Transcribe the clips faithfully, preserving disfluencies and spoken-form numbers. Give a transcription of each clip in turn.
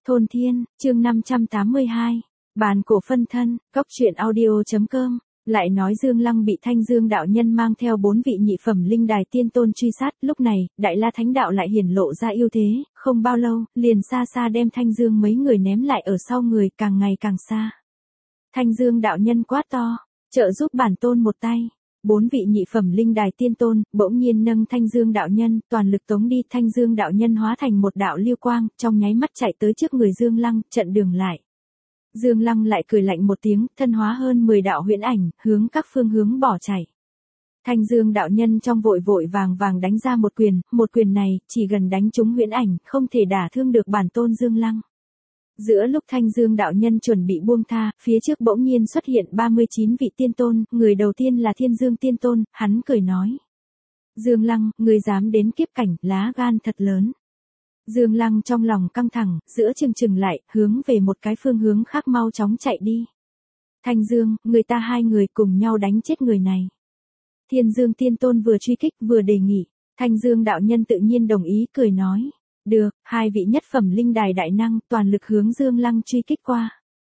Thôn Thiên, chương năm trăm tám mươi hai. Bàn cổ phân thân, cóc truyện audio.com. Lại nói Dương Lăng bị Thanh Dương đạo nhân mang theo bốn vị nhị phẩm linh đài tiên tôn truy sát, lúc này, Đại La Thánh đạo lại hiển lộ ra ưu thế, không bao lâu, liền xa xa đem Thanh Dương mấy người ném lại ở sau người, càng ngày càng xa. Thanh Dương đạo nhân quát to, trợ giúp bản tôn một tay. Bốn vị nhị phẩm linh đài tiên tôn, bỗng nhiên nâng Thanh Dương đạo nhân, toàn lực tống đi. Thanh Dương đạo nhân hóa thành một đạo lưu quang, trong nháy mắt chạy tới trước người Dương Lăng, chặn đường lại. Dương Lăng lại cười lạnh một tiếng, thân hóa hơn mười đạo huyễn ảnh, hướng các phương hướng bỏ chạy. Thanh Dương đạo nhân trong vội vội vàng vàng đánh ra một quyền, một quyền này, chỉ gần đánh trúng huyễn ảnh, không thể đả thương được bản tôn Dương Lăng. Giữa lúc Thanh Dương đạo nhân chuẩn bị buông tha, phía trước bỗng nhiên xuất hiện ba mươi chín vị tiên tôn, người đầu tiên là Thiên Dương tiên tôn, hắn cười nói. Dương Lăng, người dám đến kiếp cảnh, lá gan thật lớn. Dương Lăng trong lòng căng thẳng, giữa chừng chừng lại, hướng về một cái phương hướng khác mau chóng chạy đi. Thanh Dương, người ta hai người cùng nhau đánh chết người này. Thiên Dương tiên tôn vừa truy kích vừa đề nghị, Thanh Dương đạo nhân tự nhiên đồng ý cười nói. Được, hai vị nhất phẩm linh đài đại năng toàn lực hướng Dương Lăng truy kích qua.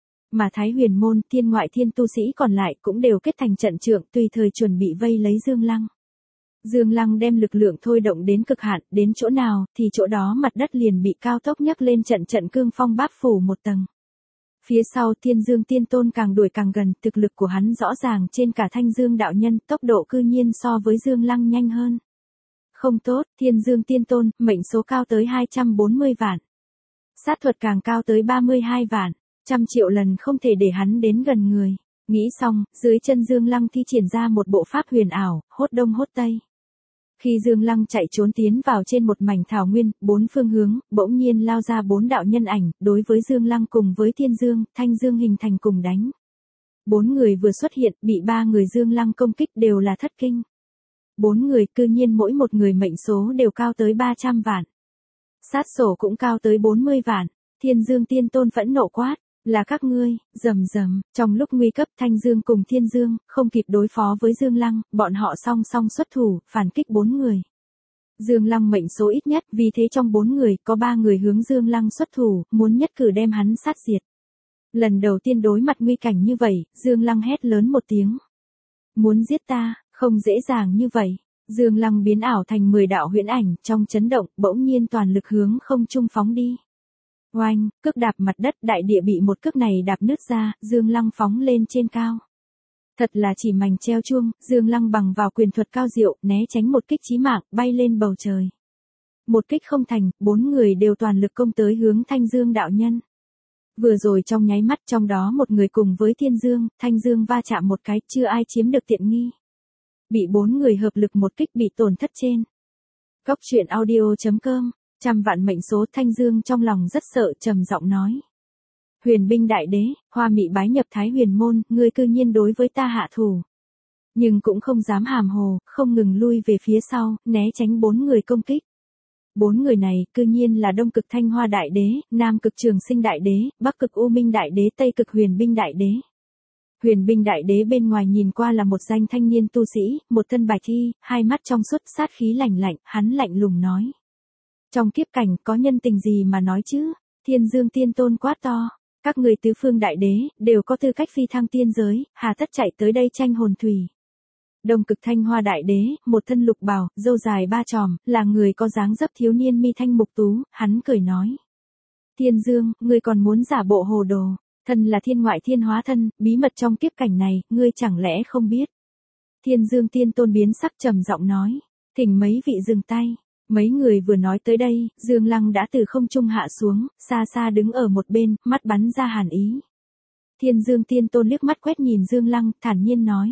Mà Thái Huyền môn, thiên ngoại thiên tu sĩ còn lại cũng đều kết thành trận trượng tùy thời chuẩn bị vây lấy Dương Lăng. Dương Lăng đem lực lượng thôi động đến cực hạn, đến chỗ nào thì chỗ đó mặt đất liền bị cao tốc nhấc lên trận trận cương phong bát phủ một tầng. Phía sau Thiên Dương tiên tôn càng đuổi càng gần, thực lực của hắn rõ ràng trên cả Thanh Dương đạo nhân, tốc độ cư nhiên so với Dương Lăng nhanh hơn. Không tốt, Thiên Dương tiên tôn, mệnh số cao tới hai trăm bốn mươi vạn. Sát thuật càng cao tới ba mươi hai vạn, trăm triệu lần không thể để hắn đến gần người. Nghĩ xong, dưới chân Dương Lăng thi triển ra một bộ pháp huyền ảo, hốt đông hốt tây. Khi Dương Lăng chạy trốn tiến vào trên một mảnh thảo nguyên, bốn phương hướng, bỗng nhiên lao ra bốn đạo nhân ảnh, đối với Dương Lăng cùng với Thiên Dương, Thanh Dương hình thành cùng đánh. Bốn người vừa xuất hiện, bị ba người Dương Lăng công kích đều là thất kinh. Bốn người cư nhiên mỗi một người mệnh số đều cao tới ba trăm vạn. Sát sổ cũng cao tới bốn mươi vạn. Thiên Dương tiên tôn phẫn nộ quát, là các ngươi, rầm rầm. Trong lúc nguy cấp Thanh Dương cùng Thiên Dương, không kịp đối phó với Dương Lăng, bọn họ song song xuất thủ, phản kích bốn người. Dương Lăng mệnh số ít nhất, vì thế trong bốn người, có ba người hướng Dương Lăng xuất thủ, muốn nhất cử đem hắn sát diệt. Lần đầu tiên đối mặt nguy cảnh như vậy, Dương Lăng hét lớn một tiếng. Muốn giết ta, không dễ dàng như vậy. Dương Lăng biến ảo thành mười đạo huyễn ảnh, trong chấn động, bỗng nhiên toàn lực hướng không trung phóng đi. Oanh, cước đạp mặt đất, đại địa bị một cước này đạp nứt ra, Dương Lăng phóng lên trên cao. Thật là chỉ mảnh treo chuông, Dương Lăng bằng vào quyền thuật cao diệu, né tránh một kích chí mạng, bay lên bầu trời. Một kích không thành, bốn người đều toàn lực công tới hướng Thanh Dương đạo nhân. Vừa rồi trong nháy mắt trong đó một người cùng với Thiên Dương, Thanh Dương va chạm một cái, chưa ai chiếm được tiện nghi. Bị bốn người hợp lực một kích bị tổn thất trên. Cóc truyện audio.com. Trăm vạn mệnh số. Thanh Dương trong lòng rất sợ, trầm giọng nói. Huyền binh đại đế, Hoa Mị bái nhập Thái Huyền môn, ngươi cư nhiên đối với ta hạ thủ. Nhưng cũng không dám hàm hồ, không ngừng lui về phía sau, né tránh bốn người công kích. Bốn người này, cư nhiên là Đông Cực Thanh Hoa đại đế, Nam Cực Trường Sinh đại đế, Bắc Cực U Minh đại đế, Tây Cực Huyền binh đại đế. Huyền binh đại đế bên ngoài nhìn qua là một danh thanh niên tu sĩ, một thân bạch y, hai mắt trong suốt, sát khí lạnh lạnh, hắn lạnh lùng nói. Trong kiếp cảnh có nhân tình gì mà nói chứ? Thiên Dương tiên tôn quát to, các người tứ phương đại đế, đều có tư cách phi thăng tiên giới, hà tất chạy tới đây tranh hồn thủy. Đông Cực Thanh Hoa đại đế, một thân lục bào, râu dài ba chòm, là người có dáng dấp thiếu niên mi thanh mục tú, hắn cười nói. Thiên Dương, ngươi còn muốn giả bộ hồ đồ, thân là thiên ngoại thiên hóa thân, bí mật trong kiếp cảnh này, ngươi chẳng lẽ không biết. Thiên Dương tiên tôn biến sắc trầm giọng nói, thỉnh mấy vị dừng tay. Mấy người vừa nói tới đây, Dương Lăng đã từ không trung hạ xuống, xa xa đứng ở một bên, mắt bắn ra hàn ý. Thiên Dương tiên tôn liếc mắt quét nhìn Dương Lăng, thản nhiên nói.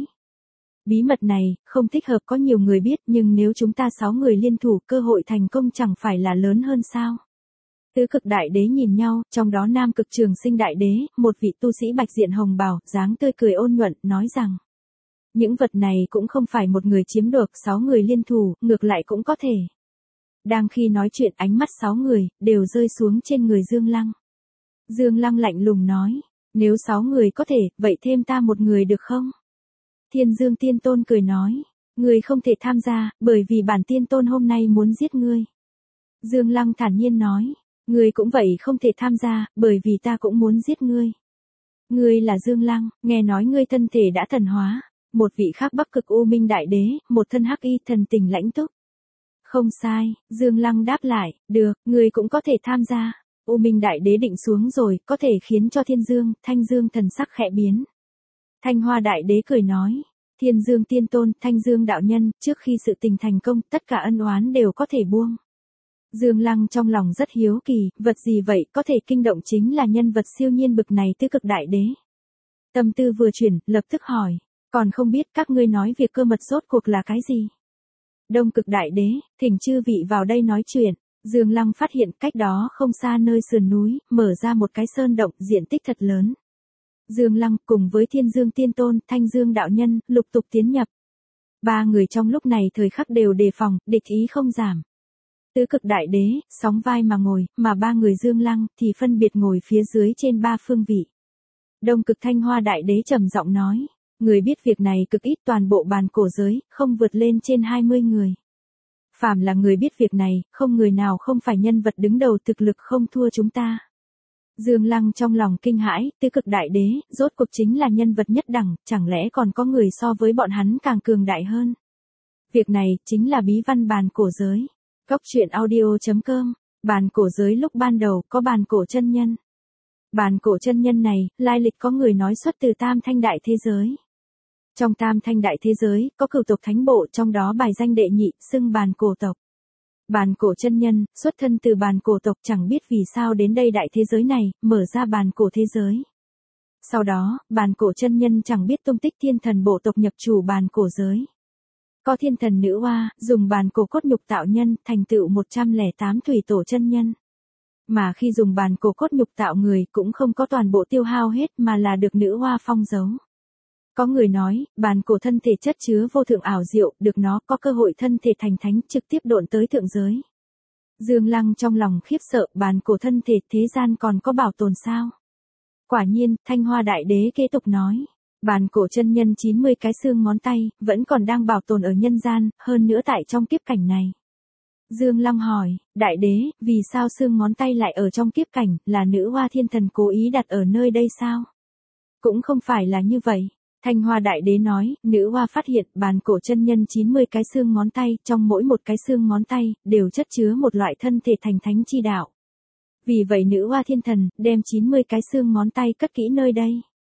Bí mật này, không thích hợp có nhiều người biết, nhưng nếu chúng ta sáu người liên thủ, cơ hội thành công chẳng phải là lớn hơn sao. Tứ cực đại đế nhìn nhau, trong đó Nam Cực Trường Sinh đại đế, một vị tu sĩ bạch diện hồng bào, dáng tươi cười ôn nhuận, nói rằng. Những vật này cũng không phải một người chiếm được, sáu người liên thủ, ngược lại cũng có thể. Đang khi nói chuyện ánh mắt sáu người, đều rơi xuống trên người Dương Lăng. Dương Lăng lạnh lùng nói, nếu sáu người có thể, vậy thêm ta một người được không? Thiên Dương tiên tôn cười nói, người không thể tham gia, bởi vì bản tiên tôn hôm nay muốn giết ngươi. Dương Lăng thản nhiên nói, Ngươi cũng vậy không thể tham gia, bởi vì ta cũng muốn giết ngươi. Ngươi là Dương Lăng, nghe nói ngươi thân thể đã thần hóa. Một vị khác Bắc Cực U Minh Đại Đế, một thân hắc y thần tình lãnh túc. Không sai, Dương Lăng đáp lại, được, ngươi cũng có thể tham gia. U Minh Đại Đế định xuống rồi, có thể khiến cho Thiên Dương, Thanh Dương thần sắc khẽ biến. Thanh Hoa Đại Đế cười nói, Thiên Dương Tiên Tôn, Thanh Dương Đạo Nhân, trước khi sự tình thành công, tất cả ân oán đều có thể buông. Dương Lăng trong lòng rất hiếu kỳ, vật gì vậy có thể kinh động chính là nhân vật siêu nhiên bực này Tứ Cực Đại Đế. Tâm tư vừa chuyển, lập tức hỏi, còn không biết các ngươi nói việc cơ mật rốt cuộc là cái gì? Đông Cực Đại Đế, thỉnh chư vị vào đây nói chuyện. Dương Lăng phát hiện cách đó không xa nơi sườn núi, mở ra một cái sơn động diện tích thật lớn. Dương Lăng cùng với Thiên Dương Tiên Tôn, Thanh Dương Đạo Nhân, lục tục tiến nhập. Ba người trong lúc này thời khắc đều đề phòng, địch ý không giảm. Tứ Cực Đại Đế, sóng vai mà ngồi, mà ba người Dương Lăng thì phân biệt ngồi phía dưới trên ba phương vị. Đông Cực Thanh Hoa Đại Đế trầm giọng nói, người biết việc này cực ít, toàn bộ bàn cổ giới, không vượt lên trên hai mươi người. Phàm là người biết việc này, không người nào không phải nhân vật đứng đầu, thực lực không thua chúng ta. Dương Lăng trong lòng kinh hãi, Tứ Cực Đại Đế, rốt cuộc chính là nhân vật nhất đẳng, chẳng lẽ còn có người so với bọn hắn càng cường đại hơn. Việc này, chính là bí văn bàn cổ giới. Cốc truyện audio chấm com, bàn cổ giới lúc ban đầu, có bàn cổ chân nhân. Bàn cổ chân nhân này, lai lịch có người nói xuất từ Tam Thanh Đại Thế Giới. Trong Tam Thanh Đại Thế Giới, có cửu tộc thánh bộ, trong đó bài danh đệ nhị, xưng bàn cổ tộc. Bàn cổ chân nhân, xuất thân từ bàn cổ tộc, chẳng biết vì sao đến đây đại thế giới này, mở ra bàn cổ thế giới. Sau đó, bàn cổ chân nhân chẳng biết tung tích thiên thần bộ tộc nhập chủ bàn cổ giới. Có thiên thần nữ oa, dùng bàn cổ cốt nhục tạo nhân, thành tựu một trăm lẻ tám thủy tổ chân nhân. Mà khi dùng bàn cổ cốt nhục tạo người, cũng không có toàn bộ tiêu hao hết mà là được nữ oa phong giấu. Có người nói, bàn cổ thân thể chất chứa vô thượng ảo diệu, được nó có cơ hội thân thể thành thánh trực tiếp độn tới thượng giới. Dương Lăng trong lòng khiếp sợ, bàn cổ thân thể thế gian còn có bảo tồn sao? Quả nhiên, Thanh Hoa Đại Đế kế tục nói, bàn cổ chân nhân chín mươi cái xương ngón tay, vẫn còn đang bảo tồn ở nhân gian, hơn nữa tại trong kiếp cảnh này. Dương Lăng hỏi, Đại Đế, vì sao xương ngón tay lại ở trong kiếp cảnh, là nữ hoa thiên thần cố ý đặt ở nơi đây sao? Cũng không phải là như vậy. Thanh Hoa Đại Đế nói, nữ hoa phát hiện bàn cổ chân nhân chín mươi cái xương ngón tay, trong mỗi một cái xương ngón tay, đều chất chứa một loại thân thể thành thánh chi đạo. Vì vậy nữ hoa thiên thần, đem chín mươi cái xương ngón tay cất kỹ nơi đây.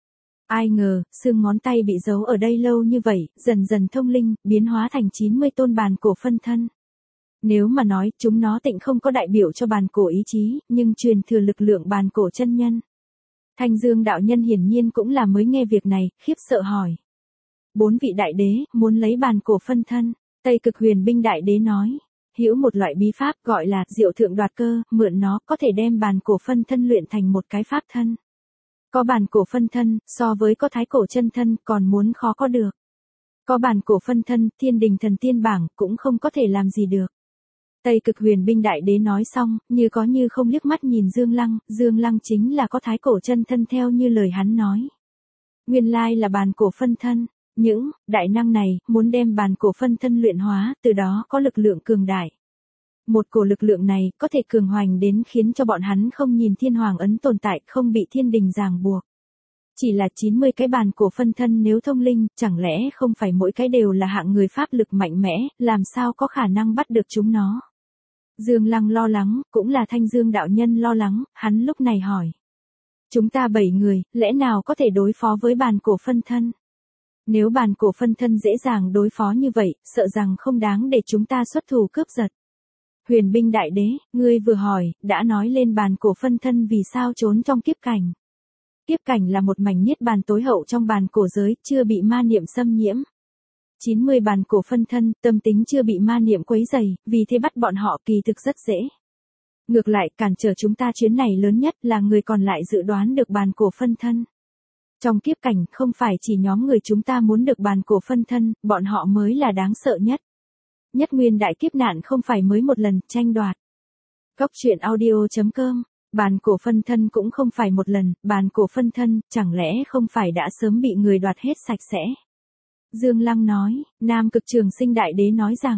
Ai ngờ, xương ngón tay bị giấu ở đây lâu như vậy, dần dần thông linh, biến hóa thành chín mươi tôn bàn cổ phân thân. Nếu mà nói, chúng nó tịnh không có đại biểu cho bàn cổ ý chí, nhưng truyền thừa lực lượng bàn cổ chân nhân. Thanh Dương Đạo Nhân hiển nhiên cũng là mới nghe việc này, khiếp sợ hỏi. Bốn vị đại đế, muốn lấy bàn cổ phân thân, Tây Cực Huyền Binh Đại Đế nói. Hữu một loại bí pháp gọi là diệu thượng đoạt cơ, mượn nó có thể đem bàn cổ phân thân luyện thành một cái pháp thân. Có bàn cổ phân thân, so với có thái cổ chân thân còn muốn khó có được. Có bàn cổ phân thân, thiên đình thần tiên bảng cũng không có thể làm gì được. Tây Cực Huyền Binh Đại Đế nói xong, như có như không liếc mắt nhìn Dương Lăng, Dương Lăng chính là có thái cổ chân thân theo như lời hắn nói. Nguyên lai là bàn cổ phân thân, những đại năng này muốn đem bàn cổ phân thân luyện hóa, từ đó có lực lượng cường đại. Một cổ lực lượng này có thể cường hoành đến khiến cho bọn hắn không nhìn thiên hoàng ấn tồn tại, không bị thiên đình ràng buộc. Chỉ là chín mươi cái bàn cổ phân thân nếu thông linh, chẳng lẽ không phải mỗi cái đều là hạng người pháp lực mạnh mẽ, làm sao có khả năng bắt được chúng nó. Dương Lăng lo lắng, cũng là Thanh Dương Đạo Nhân lo lắng, hắn lúc này hỏi. Chúng ta bảy người, lẽ nào có thể đối phó với bàn cổ phân thân? Nếu bàn cổ phân thân dễ dàng đối phó như vậy, sợ rằng không đáng để chúng ta xuất thủ cướp giật. Huyền Binh Đại Đế, ngươi vừa hỏi, đã nói lên bàn cổ phân thân vì sao trốn trong kiếp cảnh. Kiếp cảnh là một mảnh niết bàn tối hậu trong bàn cổ giới, chưa bị ma niệm xâm nhiễm. chín mươi bàn cổ phân thân, tâm tính chưa bị ma niệm quấy rầy, vì thế bắt bọn họ kỳ thực rất dễ. Ngược lại, cản trở chúng ta chuyến này lớn nhất là người còn lại dự đoán được bàn cổ phân thân. Trong kiếp cảnh, không phải chỉ nhóm người chúng ta muốn được bàn cổ phân thân, bọn họ mới là đáng sợ nhất. Nhất nguyên đại kiếp nạn không phải mới một lần, tranh đoạt. Cốc truyện audio chấm com, bàn cổ phân thân cũng không phải một lần, bàn cổ phân thân, chẳng lẽ không phải đã sớm bị người đoạt hết sạch sẽ. Dương Lăng nói, Nam Cực Trường Sinh Đại Đế nói rằng,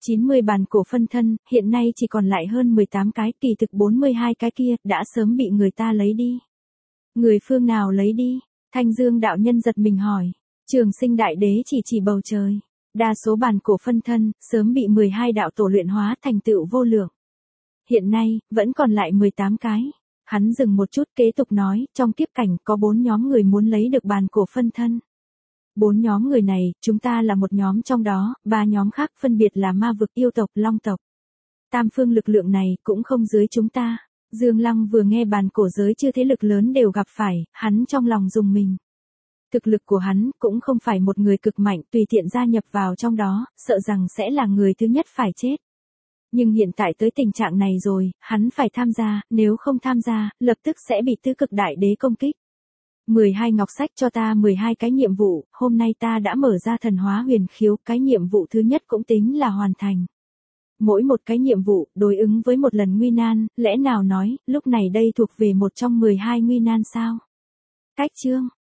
chín mươi bàn cổ phân thân, hiện nay chỉ còn lại hơn mười tám cái, kỳ thực bốn mươi hai cái kia, đã sớm bị người ta lấy đi. Người phương nào lấy đi? Thanh Dương đạo nhân giật mình hỏi. Trường Sinh đại đế chỉ chỉ bầu trời. Đa số bàn cổ phân thân, sớm bị mười hai đạo tổ luyện hóa thành tựu vô lượng. Hiện nay, vẫn còn lại mười tám cái. Hắn dừng một chút kế tục nói, trong kiếp cảnh có bốn nhóm người muốn lấy được bàn cổ phân thân. Bốn nhóm người này, chúng ta là một nhóm trong đó, ba nhóm khác phân biệt là ma vực, yêu tộc, long tộc. Tam phương lực lượng này cũng không dưới chúng ta. Dương Lăng vừa nghe bàn cổ giới chưa thế lực lớn đều gặp phải, hắn trong lòng rùng mình. Thực lực của hắn cũng không phải một người cực mạnh tùy tiện gia nhập vào trong đó, sợ rằng sẽ là người thứ nhất phải chết. Nhưng hiện tại tới tình trạng này rồi, hắn phải tham gia, nếu không tham gia, lập tức sẽ bị tứ cực đại đế công kích. mười hai ngọc sách cho ta mười hai cái nhiệm vụ, hôm nay ta đã mở ra thần hóa huyền khiếu, cái nhiệm vụ thứ nhất cũng tính là hoàn thành. Mỗi một cái nhiệm vụ, đối ứng với một lần nguy nan, lẽ nào nói, lúc này đây thuộc về một trong mười hai nguy nan sao? Cách chương,